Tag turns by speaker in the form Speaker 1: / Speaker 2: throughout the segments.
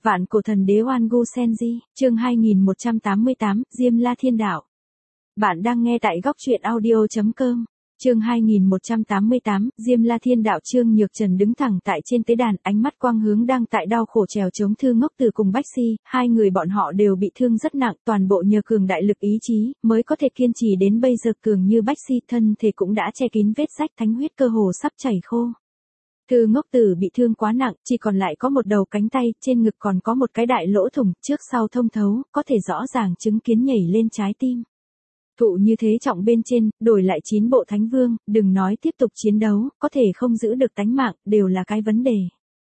Speaker 1: Vạn cổ thần đế Oan Gu Senji, chương 2188, Diêm La Thiên Đạo. Bạn đang nghe tại góc truyện audio.com. Chương 2188, Diêm La Thiên Đạo. Trương Nhược Trần đứng thẳng tại trên tế đàn, ánh mắt quang hướng đang tại đau khổ trèo chống Thư Ngốc Từ cùng Bách Si, hai người bọn họ đều bị thương rất nặng, toàn bộ nhờ cường đại lực ý chí, mới có thể kiên trì đến bây giờ. Cường như Bách Si, thân thể cũng đã che kín vết rách, thánh huyết cơ hồ sắp chảy khô. Thư Ngốc Tử bị thương quá nặng, chỉ còn lại có một đầu cánh tay, trên ngực còn có một cái đại lỗ thủng, trước sau thông thấu, có thể rõ ràng chứng kiến nhảy lên trái tim. Thụ như thế trọng bên trên, đổi lại 9 bộ thánh vương, đừng nói tiếp tục chiến đấu, có thể không giữ được tánh mạng, đều là cái vấn đề.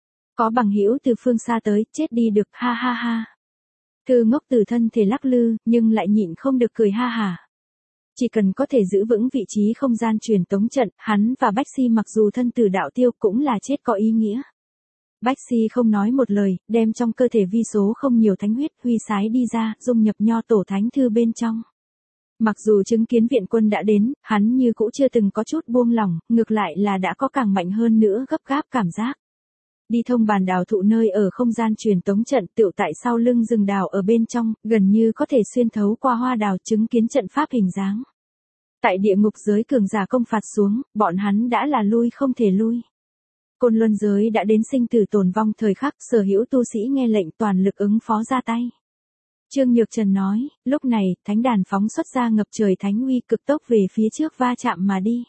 Speaker 1: Có bằng hữu từ phương xa tới, chết đi được, ha ha ha. Thư Ngốc Tử thân thể lắc lư, nhưng lại nhịn không được cười ha hả. Chỉ cần có thể giữ vững vị trí không gian truyền tống trận, hắn và Bách Si mặc dù thân tử đạo tiêu cũng là chết có ý nghĩa. Bách Si không nói một lời, đem trong cơ thể vi số không nhiều thánh huyết huy sái đi ra, dung nhập nho tổ thánh thư bên trong. Mặc dù chứng kiến viện quân đã đến, hắn như cũ chưa từng có chút buông lỏng, ngược lại là đã có càng mạnh hơn nữa gấp gáp cảm giác. Đi thông bàn đào thụ nơi ở không gian truyền tống trận, tựu tại sau lưng rừng đào ở bên trong, gần như có thể xuyên thấu qua hoa đào, chứng kiến trận pháp hình dáng. Tại địa ngục giới cường giả công phạt xuống, bọn hắn đã là lui không thể lui. Côn Luân giới đã đến sinh tử tồn vong thời khắc, sở hữu tu sĩ nghe lệnh toàn lực ứng phó ra tay. Trương Nhược Trần nói, lúc này, thánh đàn phóng xuất ra ngập trời thánh uy, cực tốc về phía trước va chạm mà đi.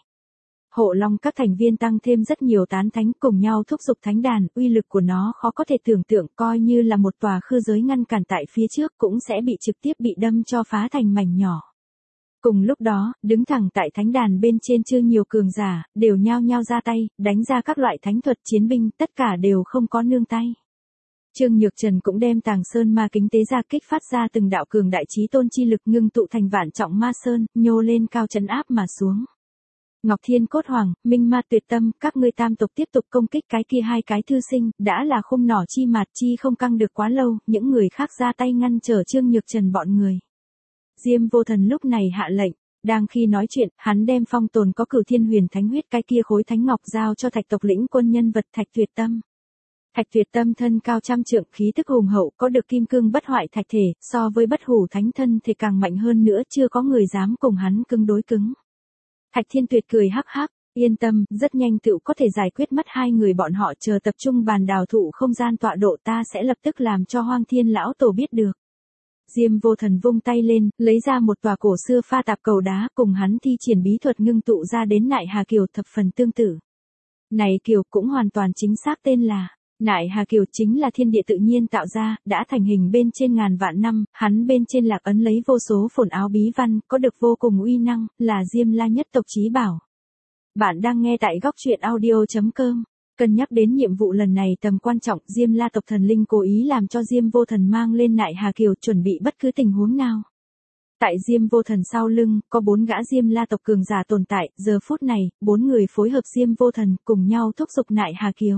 Speaker 1: Hộ Long các thành viên tăng thêm rất nhiều tán thánh, cùng nhau thúc giục thánh đàn, uy lực của nó khó có thể tưởng tượng, coi như là một tòa khư giới ngăn cản tại phía trước cũng sẽ bị trực tiếp bị đâm cho phá thành mảnh nhỏ. Cùng lúc đó, đứng thẳng tại thánh đàn bên trên chưa nhiều cường giả, đều nhao nhao ra tay, đánh ra các loại thánh thuật chiến binh, tất cả đều không có nương tay. Trương Nhược Trần cũng đem Tàng Sơn Ma Kính tế ra, kích phát ra từng đạo cường đại chí tôn chi lực, ngưng tụ thành vạn trọng ma sơn, nhô lên cao trấn áp mà xuống. Ngọc Thiên Cốt Hoàng, Minh Ma Tuyệt Tâm, các ngươi tam tộc tiếp tục công kích cái kia hai cái thư sinh, đã là khung nỏ chi mạt chi không căng được quá lâu, những người khác ra tay ngăn trở Trương Nhược Trần bọn người. Diêm Vô Thần lúc này hạ lệnh, đang khi nói chuyện, hắn đem phong tồn có Cửu Thiên Huyền Thánh huyết cái kia khối thánh ngọc giao cho Thạch tộc lĩnh quân nhân vật Thạch Tuyệt Tâm. Thạch Tuyệt Tâm thân cao trăm trượng, khí tức hùng hậu, có được kim cương bất hoại thạch thể, so với bất hủ thánh thân thì càng mạnh hơn nữa, chưa có người dám cùng hắn cứng đối cứng. Thạch Thiên Tuyệt cười hắc hắc, yên tâm, rất nhanh tựu có thể giải quyết mất hai người bọn họ, chờ tập trung bàn đào thụ không gian tọa độ, ta sẽ lập tức làm cho Hoang Thiên lão tổ biết được. Diêm Vô Thần vung tay lên, lấy ra một tòa cổ xưa pha tạp cầu đá, cùng hắn thi triển bí thuật ngưng tụ ra đến Nại Hà Kiều thập phần tương tự. Này kiều cũng hoàn toàn chính xác tên là Nại Hà Kiều, chính là thiên địa tự nhiên tạo ra, đã thành hình bên trên ngàn vạn năm, hắn bên trên lạc ấn lấy vô số phồn áo bí văn, có được vô cùng uy năng, là Diêm La nhất tộc chí bảo. Bạn đang nghe tại góc truyện audio.com. Cân nhắc đến nhiệm vụ lần này tầm quan trọng, Diêm La tộc thần linh cố ý làm cho Diêm Vô Thần mang lên Nại Hà Kiều, chuẩn bị bất cứ tình huống nào. Tại Diêm Vô Thần sau lưng, có 4 gã Diêm La tộc cường giả tồn tại, giờ phút này, 4 người phối hợp Diêm Vô Thần, cùng nhau thúc giục Nại Hà Kiều.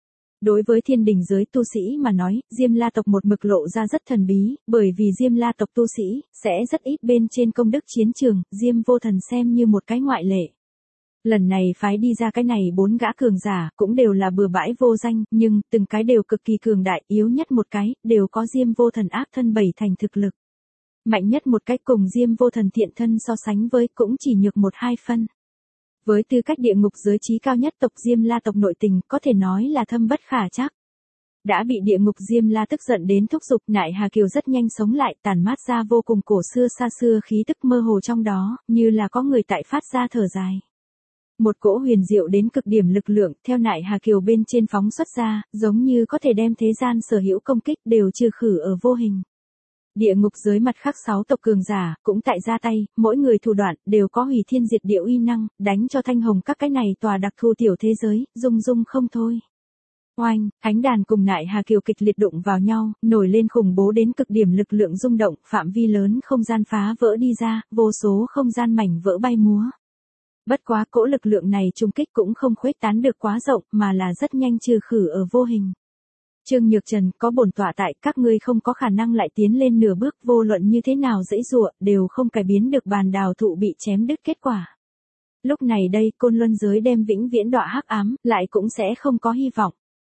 Speaker 1: Đối với thiên đình giới tu sĩ mà nói, Diêm La tộc một mực lộ ra rất thần bí, bởi vì Diêm La tộc tu sĩ, sẽ rất ít bên trên công đức chiến trường, Diêm Vô Thần xem như một cái ngoại lệ. Lần này phái đi ra cái này 4 gã cường giả, cũng đều là bừa bãi vô danh, nhưng, từng cái đều cực kỳ cường đại, yếu nhất một cái, đều có Diêm Vô Thần ác thân 7 thành thực lực. Mạnh nhất một cách cùng Diêm Vô Thần thiện thân so sánh với, cũng chỉ nhược 1-2 phân. Với tư cách địa ngục giới trí cao nhất tộc Diêm La tộc nội tình, có thể nói là thâm bất khả trắc. Đã bị địa ngục Diêm La tức giận đến thúc giục, Nại Hà Kiều rất nhanh sống lại, tản mát ra vô cùng cổ xưa xa xưa khí tức mơ hồ trong đó, như là có người tại phát ra thở dài. Một cỗ huyền diệu đến cực điểm lực lượng, theo Nại Hà Kiều bên trên phóng xuất ra, giống như có thể đem thế gian sở hữu công kích đều trừ khử ở vô hình. Địa ngục giới mặt khác 6 tộc cường giả, cũng tại ra tay, mỗi người thủ đoạn, đều có hủy thiên diệt địa uy năng, đánh cho thanh hồng các cái này tòa đặc thù tiểu thế giới, rung rung không thôi. Oanh, thánh đàn cùng Nại Hà Kiều kịch liệt đụng vào nhau, nổi lên khủng bố đến cực điểm lực lượng rung động, phạm vi lớn không gian phá vỡ đi ra, vô số không gian mảnh vỡ bay múa. Bất quá cỗ lực lượng này trung kích cũng không khuếch tán được quá rộng, mà là rất nhanh trừ khử ở vô hình. Trương Nhược Trần, có bổn tọa tại, các ngươi không có khả năng lại tiến lên nửa bước, vô luận như thế nào dãy dụa, đều không cải biến được bàn đào thụ bị chém đứt kết quả. Lúc này đây, Côn Luân giới đem vĩnh viễn đọa hắc ám, lại cũng sẽ không có hy vọng.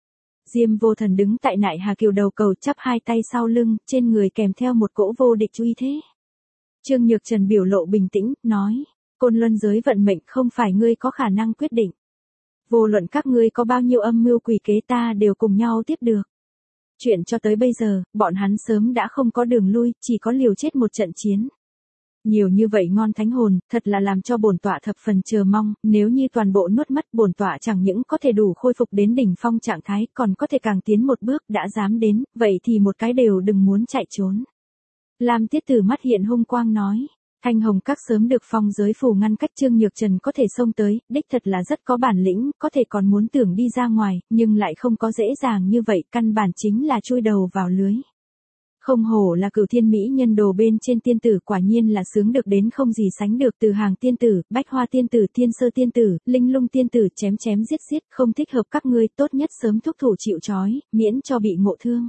Speaker 1: Diêm Vô Thần đứng tại Nại Hà Kiều đầu cầu chắp hai tay sau lưng, trên người kèm theo một cỗ vô địch uy thế. Trương Nhược Trần biểu lộ bình tĩnh, nói, Côn Luân giới vận mệnh không phải ngươi có khả năng quyết định. Vô luận các ngươi có bao nhiêu âm mưu quỷ kế ta đều cùng nhau tiếp được. Chuyện cho tới bây giờ, bọn hắn sớm đã không có đường lui, chỉ có liều chết một trận chiến. Nhiều như vậy ngon thánh hồn, thật là làm cho bổn tọa thập phần chờ mong, nếu như toàn bộ nuốt mất bổn tọa chẳng những có thể đủ khôi phục đến đỉnh phong trạng thái, còn có thể càng tiến một bước, đã dám đến, vậy thì một cái đều đừng muốn chạy trốn. Lam Tiết Tử mắt hiện hung quang nói, Thanh Hồng Các sớm được phong giới phù ngăn cách, Trương Nhược Trần có thể xông tới, đích thật là rất có bản lĩnh, có thể còn muốn tưởng đi ra ngoài, nhưng lại không có dễ dàng như vậy, căn bản chính là chui đầu vào lưới. Không hổ là Cửu Thiên mỹ nhân đồ bên trên tiên tử, quả nhiên là sướng được đến không gì sánh được, từ hàng tiên tử, Bách Hoa tiên tử, Thiên Sơ tiên tử, Linh Lung tiên tử, chém chém giết giết, không thích hợp các ngươi, tốt nhất sớm thúc thủ chịu trói, miễn cho bị ngộ thương.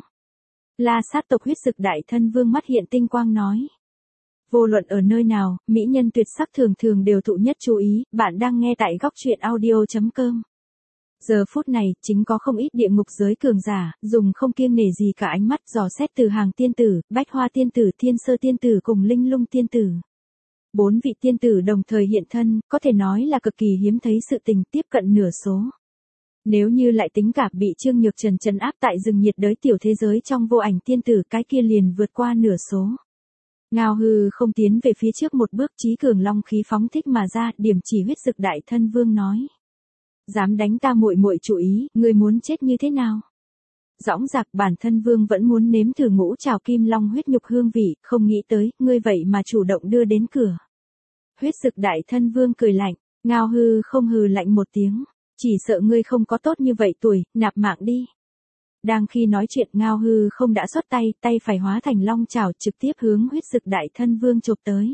Speaker 1: La Sát tộc huyết dực đại thân vương mắt hiện tinh quang nói. Vô luận ở nơi nào, mỹ nhân tuyệt sắc thường thường đều thụ nhất chú ý, bạn đang nghe tại góc truyện audio.com. Giờ phút này, chính có không ít địa ngục giới cường giả, dùng không kiêng nể gì cả ánh mắt dò xét từ hàng tiên tử, Bách Hoa tiên tử, Thiên Sơ tiên tử cùng Linh Lung tiên tử. 4 vị tiên tử đồng thời hiện thân, có thể nói là cực kỳ hiếm thấy sự tình, tiếp cận nửa số. Nếu như lại tính cả bị Trương Nhược Trần trấn áp tại rừng nhiệt đới tiểu thế giới trong vô ảnh tiên tử, cái kia liền vượt qua nửa số. Ngao Hư không tiến về phía trước một bước, chí cường long khí phóng thích mà ra, điểm chỉ huyết dực đại thân vương nói. Dám đánh ta muội muội chủ ý, ngươi muốn chết như thế nào? Dõng dạc, bản thân vương vẫn muốn nếm thử ngũ trảo kim long huyết nhục hương vị, không nghĩ tới, ngươi vậy mà chủ động đưa đến cửa. Huyết dực đại thân vương cười lạnh, Ngao Hư không hừ lạnh một tiếng, chỉ sợ ngươi không có tốt như vậy tuổi, nạp mạng đi. Đang khi nói chuyện, Ngao Hư không đã xuất tay, tay phải hóa thành long chảo trực tiếp hướng huyết dực đại thân vương chộp tới.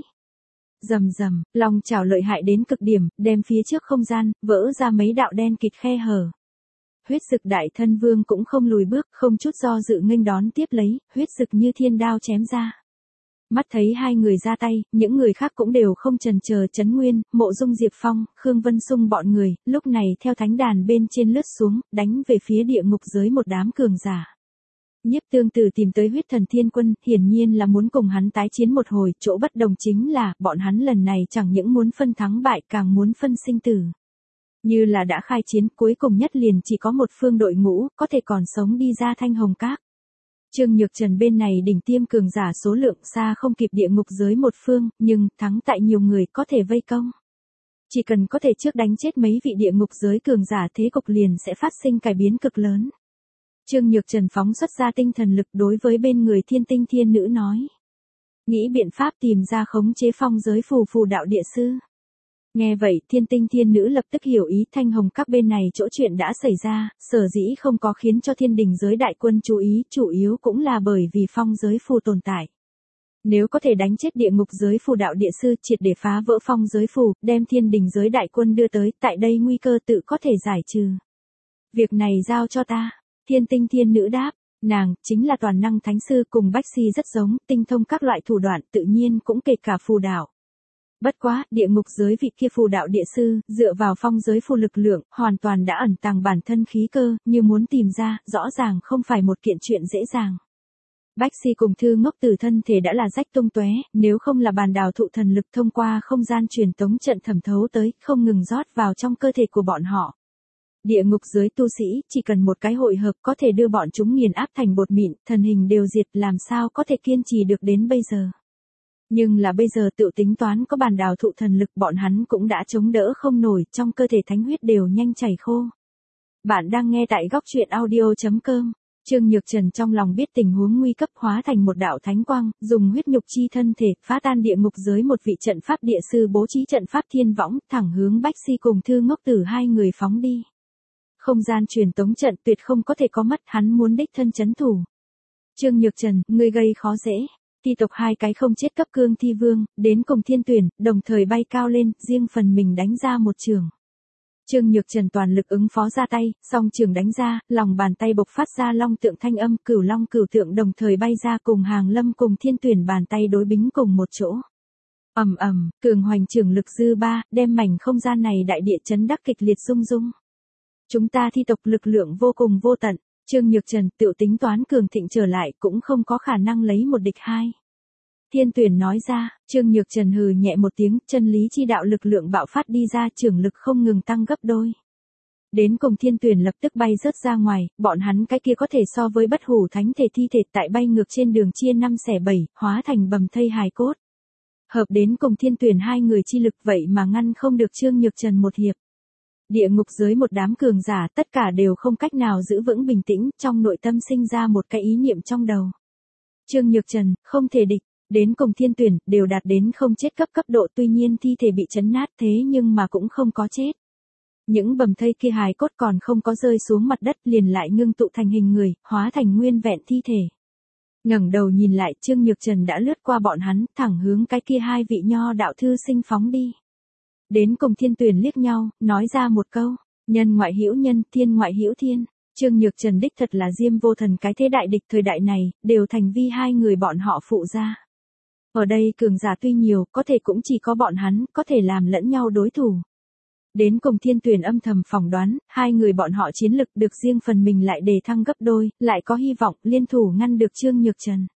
Speaker 1: Rầm rầm, long chảo lợi hại đến cực điểm, đem phía trước không gian, vỡ ra mấy đạo đen kịt khe hở. Huyết dực đại thân vương cũng không lùi bước, không chút do dự nghênh đón tiếp lấy, huyết dực như thiên đao chém ra. Mắt thấy hai người ra tay, những người khác cũng đều không chần chờ, Trấn Nguyên, Mộ Dung Diệp Phong, Khương Vân Sung bọn người, lúc này theo thánh đàn bên trên lướt xuống, đánh về phía địa ngục giới một đám cường giả. Nhiếp Tương Tử tìm tới huyết thần thiên quân, hiển nhiên là muốn cùng hắn tái chiến một hồi, chỗ bất đồng chính là, bọn hắn lần này chẳng những muốn phân thắng bại, càng muốn phân sinh tử. Như là đã khai chiến, cuối cùng nhất liền chỉ có một phương đội ngũ, có thể còn sống đi ra Thanh Hồng Các. Trương Nhược Trần bên này đỉnh tiêm cường giả số lượng xa không kịp địa ngục giới một phương, nhưng thắng tại nhiều người có thể vây công. Chỉ cần có thể trước đánh chết mấy vị địa ngục giới cường giả, thế cục liền sẽ phát sinh cải biến cực lớn. Trương Nhược Trần phóng xuất ra tinh thần lực đối với bên người Thiên Tinh Thiên Nữ nói. Nghĩ biện pháp tìm ra khống chế phong giới phù phù đạo địa sư. Nghe vậy, Thiên Tinh Thiên Nữ lập tức hiểu ý, Thanh Hồng Các bên này chỗ chuyện đã xảy ra, sở dĩ không có khiến cho thiên đình giới đại quân chú ý, chủ yếu cũng là bởi vì phong giới phù tồn tại. Nếu có thể đánh chết địa ngục giới phù đạo địa sư, triệt để phá vỡ phong giới phù, đem thiên đình giới đại quân đưa tới, tại đây nguy cơ tự có thể giải trừ. Việc này giao cho ta. Thiên Tinh Thiên Nữ đáp, nàng chính là toàn năng thánh sư, cùng Bách Si rất giống, tinh thông các loại thủ đoạn, tự nhiên cũng kể cả phù đạo. Bất quá, địa ngục giới vị kia phù đạo địa sư, dựa vào phong giới phù lực lượng, hoàn toàn đã ẩn tàng bản thân khí cơ, như muốn tìm ra, rõ ràng không phải một kiện chuyện dễ dàng. Bách Si cùng Thư Ngốc Tử thân thể đã là rách tung tóe, nếu không là bàn đào thụ thần lực thông qua không gian truyền tống trận thẩm thấu tới, không ngừng rót vào trong cơ thể của bọn họ. Địa ngục giới tu sĩ, chỉ cần một cái hội hợp có thể đưa bọn chúng nghiền áp thành bột mịn, thần hình đều diệt, làm sao có thể kiên trì được đến bây giờ. Nhưng là bây giờ tự tính toán có bàn đào thụ thần lực, bọn hắn cũng đã chống đỡ không nổi, trong cơ thể thánh huyết đều nhanh chảy khô. Bạn đang nghe tại góc truyện audio.com. Trương Nhược Trần trong lòng biết tình huống nguy cấp, hóa thành một đạo thánh quang, dùng huyết nhục chi thân thể, phá tan địa ngục giới một vị trận pháp địa sư bố trí trận pháp thiên võng, thẳng hướng Bách Si cùng Thư Ngốc Tử hai người phóng đi. Không gian truyền tống trận tuyệt không có thể có mất, hắn muốn đích thân chấn thủ. Trương Nhược Trần, ngươi gây khó dễ. Thi tộc hai cái không chết cấp cương thi vương, đến cùng thiên tuyển, đồng thời bay cao lên, riêng phần mình đánh ra một trường. Trương Nhược Trần toàn lực ứng phó ra tay, song trường đánh ra, lòng bàn tay bộc phát ra long tượng thanh âm, cửu long cửu tượng đồng thời bay ra, cùng Hàng Lâm cùng thiên tuyển bàn tay đối bính cùng một chỗ. Ầm ầm, cường hoành trường lực dư ba, đem mảnh không gian này đại địa chấn đắc kịch liệt rung rung. Chúng ta thi tộc lực lượng vô cùng vô tận. Trương Nhược Trần tự tính toán cường thịnh trở lại cũng không có khả năng lấy một địch hai. Thiên Tuyển nói ra, Trương Nhược Trần hừ nhẹ một tiếng, chân lý chi đạo lực lượng bạo phát đi ra, trưởng lực không ngừng tăng gấp đôi. Đến cùng Thiên Tuyển lập tức bay rớt ra ngoài, bọn hắn cái kia có thể so với bất hủ thánh thể thi thể tại bay ngược trên đường chia 5 xẻ 7, hóa thành bầm thây hài cốt. Hợp đến cùng Thiên Tuyển hai người chi lực vậy mà ngăn không được Trương Nhược Trần một hiệp. Địa ngục dưới một đám cường giả tất cả đều không cách nào giữ vững bình tĩnh, trong nội tâm sinh ra một cái ý niệm trong đầu. Trương Nhược Trần, không thể địch, đến cùng Thiên Tuyển, đều đạt đến không chết cấp độ, tuy nhiên thi thể bị chấn nát thế nhưng mà cũng không có chết. Những bầm thây kia hài cốt còn không có rơi xuống mặt đất liền lại ngưng tụ thành hình người, hóa thành nguyên vẹn thi thể. Ngẩng đầu nhìn lại, Trương Nhược Trần đã lướt qua bọn hắn, thẳng hướng cái kia hai vị nho đạo thư sinh phóng đi. Đến cùng Thiên Tuyển liếc nhau, nói ra một câu, nhân ngoại hữu nhân, thiên ngoại hữu thiên. Trương Nhược Trần đích thật là Diêm Vô Thần cái thế đại địch thời đại này, đều thành vi hai người bọn họ phụ gia. Ở đây cường giả tuy nhiều, có thể cũng chỉ có bọn hắn, có thể làm lẫn nhau đối thủ. Đến cùng Thiên Tuyển âm thầm phỏng đoán, hai người bọn họ chiến lực được riêng phần mình lại đề thăng gấp đôi, lại có hy vọng liên thủ ngăn được Trương Nhược Trần.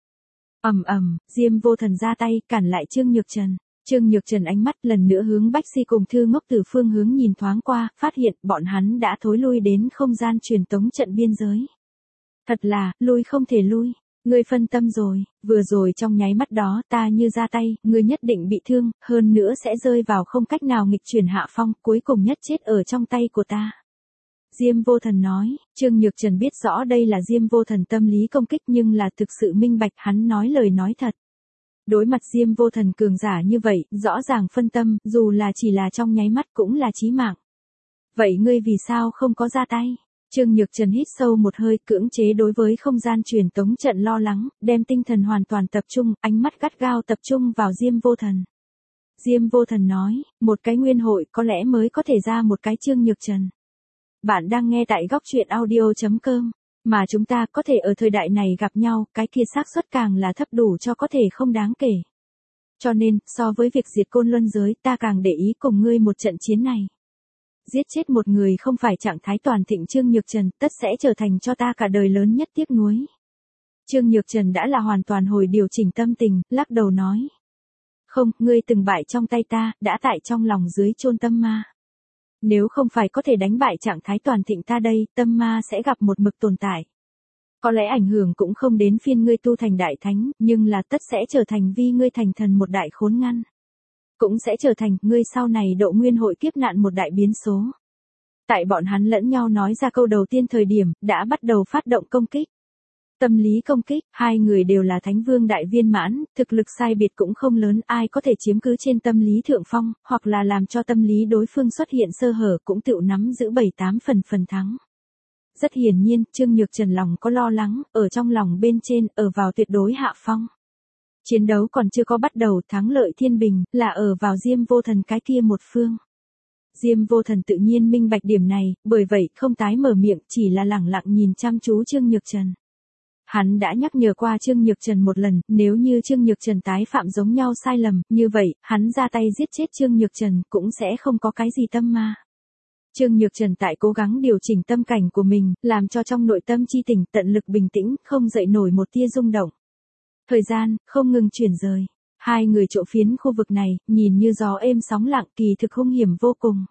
Speaker 1: Diêm Vô Thần ra tay, cản lại Trương Nhược Trần. Trương Nhược Trần ánh mắt lần nữa hướng Bách Si cùng Thư Ngốc từ phương hướng nhìn thoáng qua, phát hiện bọn hắn đã thối lui đến không gian truyền tống trận biên giới. Thật là, lui không thể lui. Ngươi phân tâm rồi, vừa rồi trong nháy mắt đó ta như ra tay, ngươi nhất định bị thương, hơn nữa sẽ rơi vào không cách nào nghịch chuyển hạ phong, cuối cùng nhất chết ở trong tay của ta. Diêm Vô Thần nói, Trương Nhược Trần biết rõ đây là Diêm Vô Thần tâm lý công kích nhưng là thực sự minh bạch hắn nói lời nói thật. Đối mặt Diêm Vô Thần cường giả như vậy, rõ ràng phân tâm, dù là chỉ là trong nháy mắt cũng là chí mạng. Vậy ngươi vì sao không có ra tay? Trương Nhược Trần hít sâu một hơi, cưỡng chế đối với không gian truyền tống trận lo lắng, đem tinh thần hoàn toàn tập trung, ánh mắt gắt gao tập trung vào Diêm Vô Thần. Diêm Vô Thần nói, một cái nguyên hội có lẽ mới có thể ra một cái Trương Nhược Trần. Bạn đang nghe tại góc truyện audio.com, mà chúng ta có thể ở thời đại này gặp nhau, cái kia xác suất càng là thấp đủ cho có thể không đáng kể. Cho nên, so với việc diệt Côn Luân giới, ta càng để ý cùng ngươi một trận chiến này. Giết chết một người không phải trạng thái toàn thịnh Trương Nhược Trần, tất sẽ trở thành cho ta cả đời lớn nhất tiếc nuối. Trương Nhược Trần đã là hoàn toàn hồi điều chỉnh tâm tình, lắc đầu nói. Không, ngươi từng bại trong tay ta, đã tại trong lòng dưới chôn tâm ma. Nếu không phải có thể đánh bại trạng thái toàn thịnh ta đây, tâm ma sẽ gặp một mực tồn tại. Có lẽ ảnh hưởng cũng không đến phiên ngươi tu thành đại thánh, nhưng là tất sẽ trở thành vi ngươi thành thần một đại khốn ngăn. Cũng sẽ trở thành ngươi sau này độ nguyên hội kiếp nạn một đại biến số. Tại bọn hắn lẫn nhau nói ra câu đầu tiên thời điểm, đã bắt đầu phát động công kích. Tâm lý công kích, hai người đều là thánh vương đại viên mãn, thực lực sai biệt cũng không lớn, ai có thể chiếm cứ trên tâm lý thượng phong, hoặc là làm cho tâm lý đối phương xuất hiện sơ hở cũng tự nắm giữ 7-8 phần thắng. Rất hiển nhiên, Trương Nhược Trần lòng có lo lắng, ở trong lòng bên trên, ở vào tuyệt đối hạ phong. Chiến đấu còn chưa có bắt đầu, thắng lợi thiên bình, là ở vào Diêm Vô Thần cái kia một phương. Diêm Vô Thần tự nhiên minh bạch điểm này, bởi vậy không tái mở miệng, chỉ là lẳng lặng nhìn chăm chú Trương Nhược Trần. Hắn đã nhắc nhở qua Trương Nhược Trần một lần, nếu như Trương Nhược Trần tái phạm giống nhau sai lầm, như vậy, hắn ra tay giết chết Trương Nhược Trần, cũng sẽ không có cái gì tâm ma. Trương Nhược Trần tại cố gắng điều chỉnh tâm cảnh của mình, làm cho trong nội tâm chi tình tận lực bình tĩnh, không dậy nổi một tia rung động. Thời gian, không ngừng chuyển rời. Hai người chỗ phiến khu vực này, nhìn như gió êm sóng lặng kỳ thực hung hiểm vô cùng.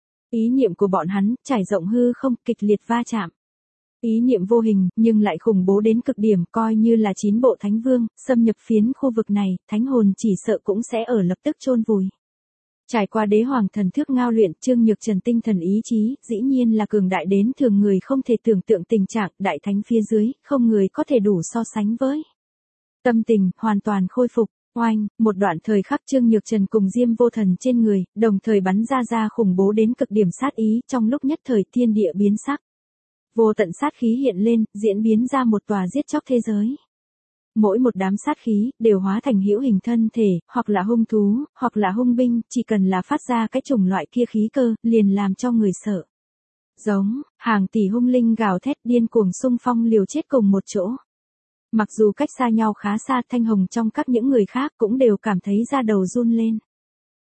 Speaker 1: Ý niệm của bọn hắn, trải rộng hư không, kịch liệt va chạm. Ý niệm vô hình, nhưng lại khủng bố đến cực điểm, coi như là 9 bộ thánh vương, xâm nhập phiến khu vực này, thánh hồn chỉ sợ cũng sẽ ở lập tức chôn vùi. Trải qua đế hoàng thần thức ngao luyện, Trương Nhược Trần tinh thần ý chí, dĩ nhiên là cường đại đến thường người không thể tưởng tượng tình trạng, đại thánh phía dưới, không người có thể đủ so sánh với. Tâm tình, hoàn toàn khôi phục, oanh, một đoạn thời khắc Trương Nhược Trần cùng Diêm Vô Thần trên người, đồng thời bắn ra khủng bố đến cực điểm sát ý, trong lúc nhất thời thiên địa biến sắc. Vô tận sát khí hiện lên, diễn biến ra một tòa giết chóc thế giới. Mỗi một đám sát khí, đều hóa thành hữu hình thân thể, hoặc là hung thú, hoặc là hung binh, chỉ cần là phát ra cái chủng loại kia khí cơ, liền làm cho người sợ. Giống, hàng tỷ hung linh gào thét điên cuồng xung phong liều chết cùng một chỗ. Mặc dù cách xa nhau khá xa, Thanh Hồng trong các những người khác cũng đều cảm thấy da đầu run lên.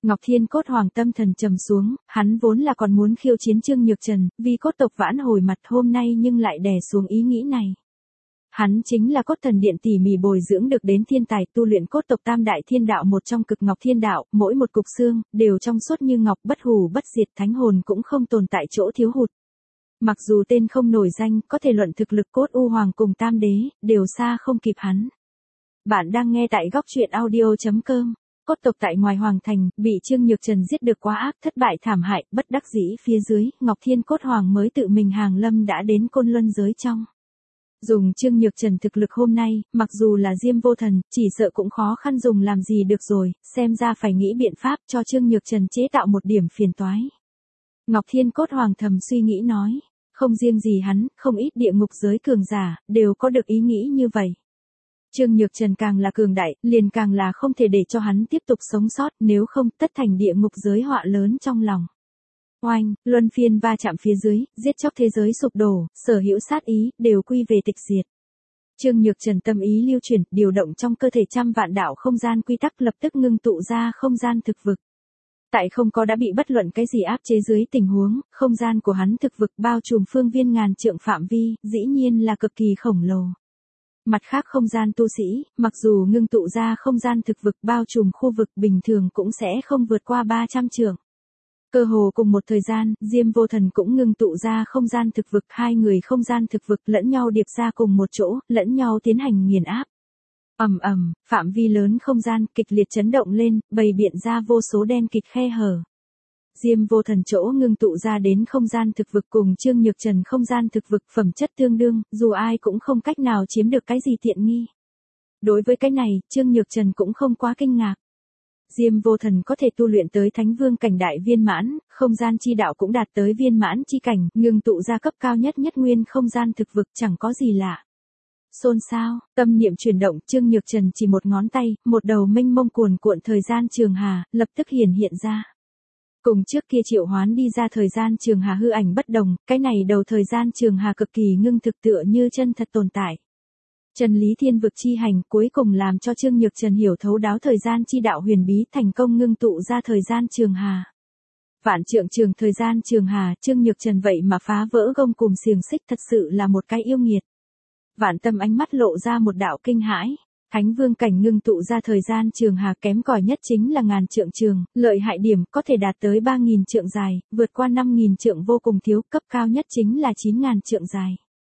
Speaker 1: Ngọc Thiên Cốt Hoàng tâm thần trầm xuống, hắn vốn là còn muốn khiêu chiến Trương Nhược Trần, vì cốt tộc vãn hồi mặt hôm nay nhưng lại đè xuống ý nghĩ này. Hắn chính là cốt thần điện tỉ mỉ bồi dưỡng được đến thiên tài tu luyện cốt tộc tam đại thiên đạo một trong cực ngọc thiên đạo, mỗi một cục xương, đều trong suốt như ngọc bất hủ bất diệt, thánh hồn cũng không tồn tại chỗ thiếu hụt. Mặc dù tên không nổi danh, có thể luận thực lực cốt u hoàng cùng tam đế, đều xa không kịp hắn. Bạn đang nghe tại góc truyện audio.com. Cốt tộc tại ngoài hoàng thành, bị Trương Nhược Trần giết được quá ác, thất bại thảm hại, bất đắc dĩ phía dưới, Ngọc Thiên Cốt Hoàng mới tự mình hàng lâm đã đến Côn Luân giới trong. Dùng Trương Nhược Trần thực lực hôm nay, mặc dù là Diêm Vô Thần, chỉ sợ cũng khó khăn dùng làm gì được rồi, xem ra phải nghĩ biện pháp cho Trương Nhược Trần chế tạo một điểm phiền toái. Ngọc Thiên Cốt Hoàng thầm suy nghĩ nói, không riêng gì hắn, không ít địa ngục giới cường giả, đều có được ý nghĩ như vậy. Trương Nhược Trần càng là cường đại, liền càng là không thể để cho hắn tiếp tục sống sót, nếu không tất thành địa ngục giới họa lớn trong lòng. Oanh, luân phiên va chạm phía dưới, giết chóc thế giới sụp đổ, sở hữu sát ý, đều quy về tịch diệt. Trương Nhược Trần tâm ý lưu chuyển, điều động trong cơ thể trăm vạn đạo không gian quy tắc lập tức ngưng tụ ra không gian thực vực. Tại không có đã bị bất luận cái gì áp chế dưới tình huống, không gian của hắn thực vực bao trùm phương viên ngàn trượng phạm vi, dĩ nhiên là cực kỳ khổng lồ. Mặt khác không gian tu sĩ, mặc dù ngưng tụ ra không gian thực vực bao trùm khu vực bình thường cũng sẽ không vượt qua 300 trượng. Cơ hồ cùng một thời gian, Diêm Vô Thần cũng ngưng tụ ra không gian thực vực, hai người không gian thực vực lẫn nhau điệp ra cùng một chỗ, lẫn nhau tiến hành nghiền áp. Ầm ầm, phạm vi lớn không gian kịch liệt chấn động lên, bày biện ra vô số đen kịt khe hở. Diêm Vô Thần chỗ ngưng tụ ra đến không gian thực vực cùng Trương Nhược Trần không gian thực vực phẩm chất tương đương, dù ai cũng không cách nào chiếm được cái gì tiện nghi. Đối với cái này, Trương Nhược Trần cũng không quá kinh ngạc. Diêm Vô Thần có thể tu luyện tới Thánh Vương cảnh đại viên mãn, không gian chi đạo cũng đạt tới viên mãn chi cảnh, ngưng tụ ra cấp cao nhất nhất nguyên không gian thực vực chẳng có gì lạ. Xôn xao, tâm niệm chuyển động, Trương Nhược Trần chỉ một ngón tay, một đầu mênh mông cuồn cuộn thời gian trường hà, lập tức hiện ra. Cùng trước kia triệu hoán đi ra thời gian trường hà hư ảnh bất đồng, cái này đầu thời gian trường hà cực kỳ ngưng thực tựa như chân thật tồn tại. Chân lý thiên vực chi hành cuối cùng làm cho Trương Nhược Trần hiểu thấu đáo thời gian chi đạo huyền bí, thành công ngưng tụ ra thời gian trường hà. Vạn trượng trường thời gian trường hà, Trương Nhược Trần vậy mà phá vỡ gông cùm xiềng xích, thật sự là một cái yêu nghiệt. Vạn Tâm ánh mắt lộ ra một đạo kinh hãi. Thánh Vương cảnh ngưng tụ ra thời gian trường hà, kém cỏi nhất chính là ngàn trượng trường, lợi hại điểm có thể đạt tới 3.000 trượng dài, vượt qua 5.000 trượng vô cùng thiếu, cấp cao nhất chính là 9.000 trượng dài.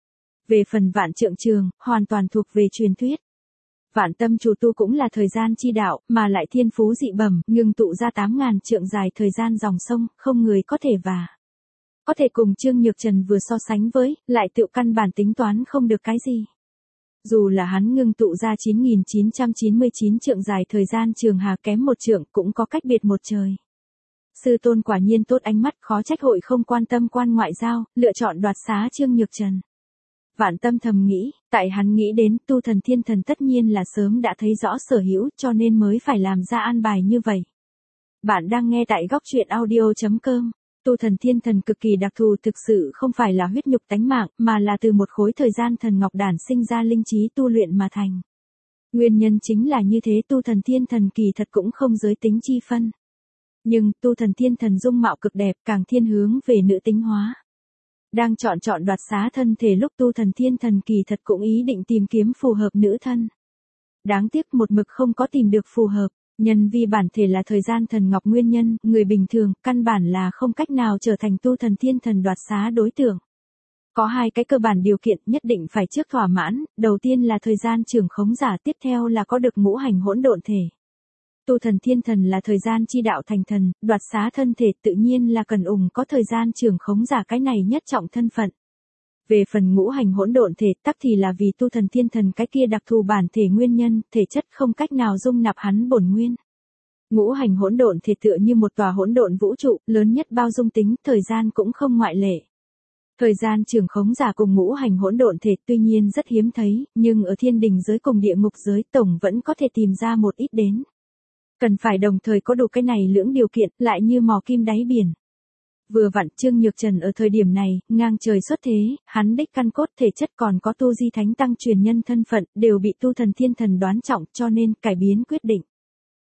Speaker 1: Về phần vạn trượng trường, hoàn toàn thuộc về truyền thuyết. Vạn Tâm chủ tu cũng là thời gian chi đạo, mà lại thiên phú dị bẩm, ngưng tụ ra 8.000 trượng dài thời gian dòng sông, không người có thể và có thể cùng Trương Nhược Trần vừa so sánh với, lại tự căn bản tính toán không được cái gì. Dù là hắn ngưng tụ ra 9.999 trượng dài thời gian trường hà kém một trượng cũng có cách biệt một trời. Sư tôn quả nhiên tốt, ánh mắt khó trách hội không quan tâm quan ngoại giao, lựa chọn đoạt xá Trương Nhược Trần. Vạn Tâm thầm nghĩ, tại hắn nghĩ đến tu thần thiên thần tất nhiên là sớm đã thấy rõ sở hữu cho nên mới phải làm ra an bài như vậy. Bạn đang nghe tại góc truyện audio.com. Tu thần thiên thần cực kỳ đặc thù, thực sự không phải là huyết nhục tánh mạng, mà là từ một khối thời gian thần ngọc đản sinh ra linh trí tu luyện mà thành. Nguyên nhân chính là như thế, tu thần thiên thần kỳ thật cũng không giới tính chi phân. Nhưng, tu thần thiên thần dung mạo cực đẹp, càng thiên hướng về nữ tính hóa. Đang chọn đoạt xá thân thể lúc tu thần thiên thần kỳ thật cũng ý định tìm kiếm phù hợp nữ thân. Đáng tiếc một mực không có tìm được phù hợp. Nhân vì bản thể là thời gian thần ngọc nguyên nhân, người bình thường, căn bản là không cách nào trở thành tu thần thiên thần đoạt xá đối tượng. Có hai cái cơ bản điều kiện nhất định phải trước thỏa mãn, đầu tiên là thời gian trường khống giả, tiếp theo là có được ngũ hành hỗn độn thể. Tu thần thiên thần là thời gian chi đạo thành thần, đoạt xá thân thể tự nhiên là cần có thời gian trường khống giả, cái này nhất trọng thân phận. Về phần ngũ hành hỗn độn thể tắc thì là vì tu thần thiên thần cái kia đặc thù bản thể nguyên nhân, thể chất không cách nào dung nạp hắn bổn nguyên. Ngũ hành hỗn độn thể tựa như một tòa hỗn độn vũ trụ, lớn nhất bao dung tính, thời gian cũng không ngoại lệ. Thời gian trường khống giả cùng ngũ hành hỗn độn thể tuy nhiên rất hiếm thấy, nhưng ở thiên đình giới cùng địa ngục giới tổng vẫn có thể tìm ra một ít đến. Cần phải đồng thời có đủ cái này lưỡng điều kiện, lại như mò kim đáy biển. Vừa vặn Trương Nhược Trần ở thời điểm này, ngang trời xuất thế, hắn đích căn cốt thể chất còn có tu di thánh tăng truyền nhân thân phận, đều bị tu thần thiên thần đoán trọng cho nên cải biến quyết định.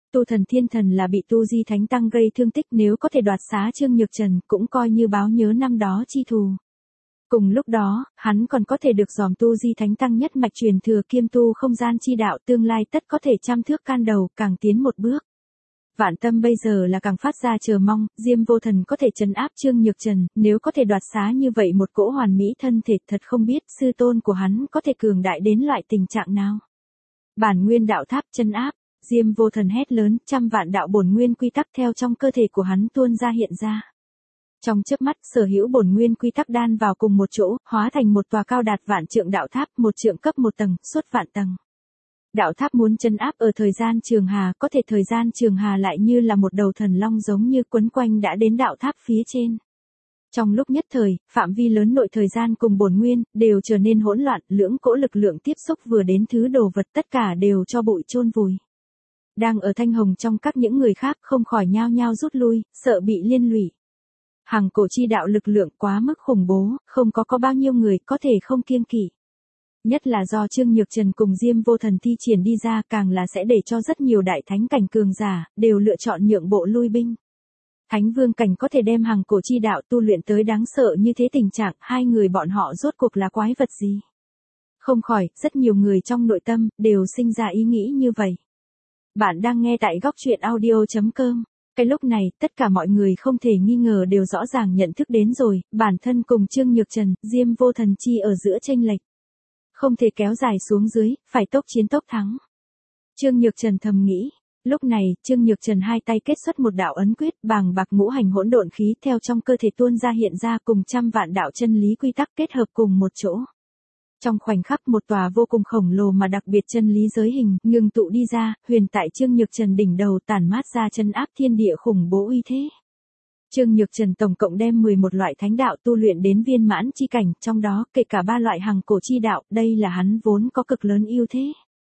Speaker 1: Tu thần thiên thần là bị Tu Di Thánh Tăng gây thương tích, nếu có thể đoạt xá Trương Nhược Trần cũng coi như báo nhớ năm đó chi thù. Cùng lúc đó, hắn còn có thể được dòm Tu Di Thánh Tăng nhất mạch truyền thừa kiêm tu không gian chi đạo, tương lai tất có thể trăm thước can đầu, càng tiến một bước. Vạn Tâm bây giờ là càng phát ra chờ mong, Diêm Vô Thần có thể trấn áp Trương Nhược Trần, nếu có thể đoạt xá như vậy một cỗ hoàn mỹ thân thể, thật không biết sư tôn của hắn có thể cường đại đến loại tình trạng nào. Bản nguyên đạo tháp trấn áp, Diêm Vô Thần hét lớn, trăm vạn đạo bổn nguyên quy tắc theo trong cơ thể của hắn tuôn ra hiện ra. Trong chớp mắt, sở hữu bổn nguyên quy tắc đan vào cùng một chỗ, hóa thành một tòa cao đạt vạn trượng đạo tháp, một trượng cấp một tầng, suốt vạn tầng. Đạo tháp muốn trấn áp ở thời gian trường hà, có thể thời gian trường hà lại như là một đầu thần long giống như quấn quanh đã đến đạo tháp phía trên. Trong lúc nhất thời, phạm vi lớn nội thời gian cùng bổn nguyên đều trở nên hỗn loạn, lưỡng cỗ lực lượng tiếp xúc vừa đến thứ đồ vật tất cả đều cho bụi chôn vùi. Đang ở thanh hồng trong các những người khác không khỏi nhao nhao rút lui, sợ bị liên lụy. Hằng cổ chi đạo lực lượng quá mức khủng bố, không có bao nhiêu người có thể không kiêng kỵ. Nhất là do Trương Nhược Trần cùng Diêm Vô Thần thi triển đi ra, càng là sẽ để cho rất nhiều đại thánh cảnh cường giả đều lựa chọn nhượng bộ lui binh. Thánh vương cảnh có thể đem hằng cổ chi đạo tu luyện tới đáng sợ như thế tình trạng, hai người bọn họ rốt cuộc là quái vật gì? Không khỏi, rất nhiều người trong nội tâm đều sinh ra ý nghĩ như vậy. Bạn đang nghe tại góc truyện audio.com. Cái lúc này, tất cả mọi người không thể nghi ngờ đều rõ ràng nhận thức đến rồi, bản thân cùng Trương Nhược Trần, Diêm Vô Thần chi ở giữa chênh lệch. Không thể kéo dài xuống dưới, phải tốc chiến tốc thắng. Trương Nhược Trần thầm nghĩ. Lúc này, Trương Nhược Trần hai tay kết xuất một đạo ấn quyết, bàng bạc ngũ hành hỗn độn khí theo trong cơ thể tuôn ra hiện ra cùng trăm vạn đạo chân lý quy tắc kết hợp cùng một chỗ. Trong khoảnh khắc một tòa vô cùng khổng lồ mà đặc biệt chân lý giới hình ngừng tụ đi ra, huyền tại Trương Nhược Trần đỉnh đầu tản mát ra chân áp thiên địa khủng bố uy thế. Trương Nhược Trần tổng cộng đem 11 loại thánh đạo tu luyện đến viên mãn chi cảnh, trong đó kể cả 3 loại hằng cổ chi đạo, đây là hắn vốn có cực lớn ưu thế.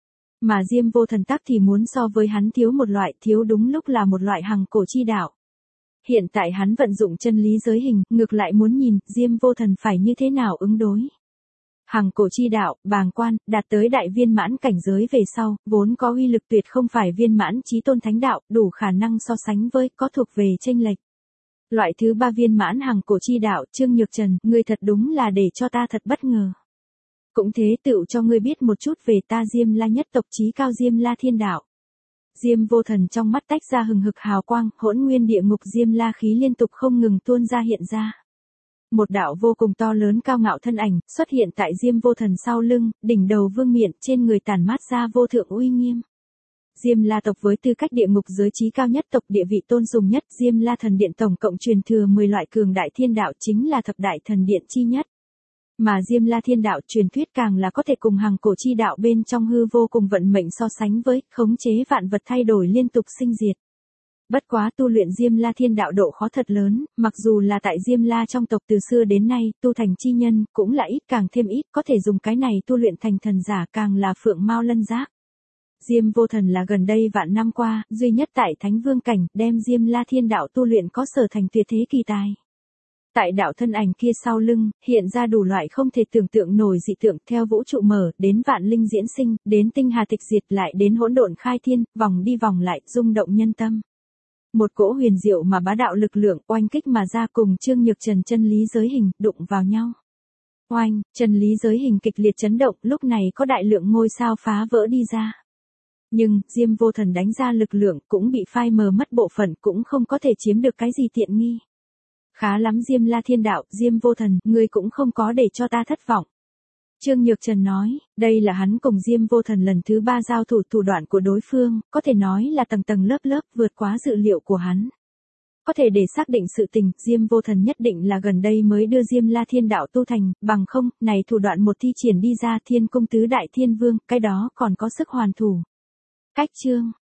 Speaker 1: Mà Diêm Vô Thần tắc thì muốn so với hắn thiếu một loại, thiếu đúng lúc là một loại hằng cổ chi đạo. Hiện tại hắn vận dụng chân lý giới hình, ngược lại muốn nhìn Diêm Vô Thần phải như thế nào ứng đối. Hằng cổ chi đạo, bàng quan, đạt tới đại viên mãn cảnh giới về sau, vốn có uy lực tuyệt không phải viên mãn chí tôn thánh đạo, đủ khả năng so sánh với, có thuộc về chênh lệch. Loại thứ 3 viên mãn hằng cổ chi đạo, Trương Nhược Trần, ngươi thật đúng là để cho ta thật bất ngờ. Cũng thế tựu cho ngươi biết một chút về ta Diêm La nhất tộc chí cao Diêm La thiên đạo. Diêm Vô Thần trong mắt tách ra hừng hực hào quang, hỗn nguyên địa ngục Diêm La khí liên tục không ngừng tuôn ra hiện ra. Một đạo vô cùng to lớn cao ngạo thân ảnh, xuất hiện tại Diêm Vô Thần sau lưng, đỉnh đầu vương miện, trên người tản mát ra vô thượng uy nghiêm. Diêm La tộc với tư cách địa ngục giới chí cao nhất tộc, địa vị tôn sùng nhất, Diêm La thần điện tổng cộng truyền thừa 10 loại cường đại thiên đạo, chính là thập đại thần điện chi nhất. Mà Diêm La thiên đạo truyền thuyết càng là có thể cùng hằng cổ chi đạo bên trong hư vô cùng vận mệnh so sánh với, khống chế vạn vật thay đổi liên tục sinh diệt. Bất quá tu luyện Diêm La thiên đạo độ khó thật lớn, mặc dù là tại Diêm La trong tộc từ xưa đến nay, tu thành chi nhân, cũng là ít càng thêm ít, có thể dùng cái này tu luyện thành thần giả càng là phượng mao lân giác. Diêm Vô Thần là gần đây vạn năm qua, duy nhất tại Thánh Vương cảnh, đem Diêm La thiên đạo tu luyện có sở thành tuyệt thế kỳ tài. Tại đạo thân ảnh kia sau lưng, hiện ra đủ loại không thể tưởng tượng nổi dị tượng, theo vũ trụ mở, đến vạn linh diễn sinh, đến tinh hà tịch diệt, lại đến hỗn độn khai thiên, vòng đi vòng lại, rung động nhân tâm. Một cỗ huyền diệu mà bá đạo lực lượng oanh kích mà ra, cùng Trương Nhược Trần chân lý giới hình đụng vào nhau. Oanh, chân lý giới hình kịch liệt chấn động, lúc này có đại lượng ngôi sao phá vỡ đi ra. Nhưng, Diêm Vô Thần đánh ra lực lượng cũng bị phai mờ mất bộ phận, cũng không có thể chiếm được cái gì tiện nghi. Khá lắm Diêm La thiên đạo, Diêm Vô Thần, ngươi cũng không có để cho ta thất vọng. Trương Nhược Trần nói, đây là hắn cùng Diêm Vô Thần lần thứ 3 giao thủ đoạn của đối phương, có thể nói là tầng tầng lớp lớp vượt quá dự liệu của hắn. Có thể để xác định sự tình, Diêm Vô Thần nhất định là gần đây mới đưa Diêm La thiên đạo tu thành, bằng không, này thủ đoạn một thi triển đi ra Thiên cung tứ đại thiên vương, cái đó còn có sức hoàn thủ. Cách chương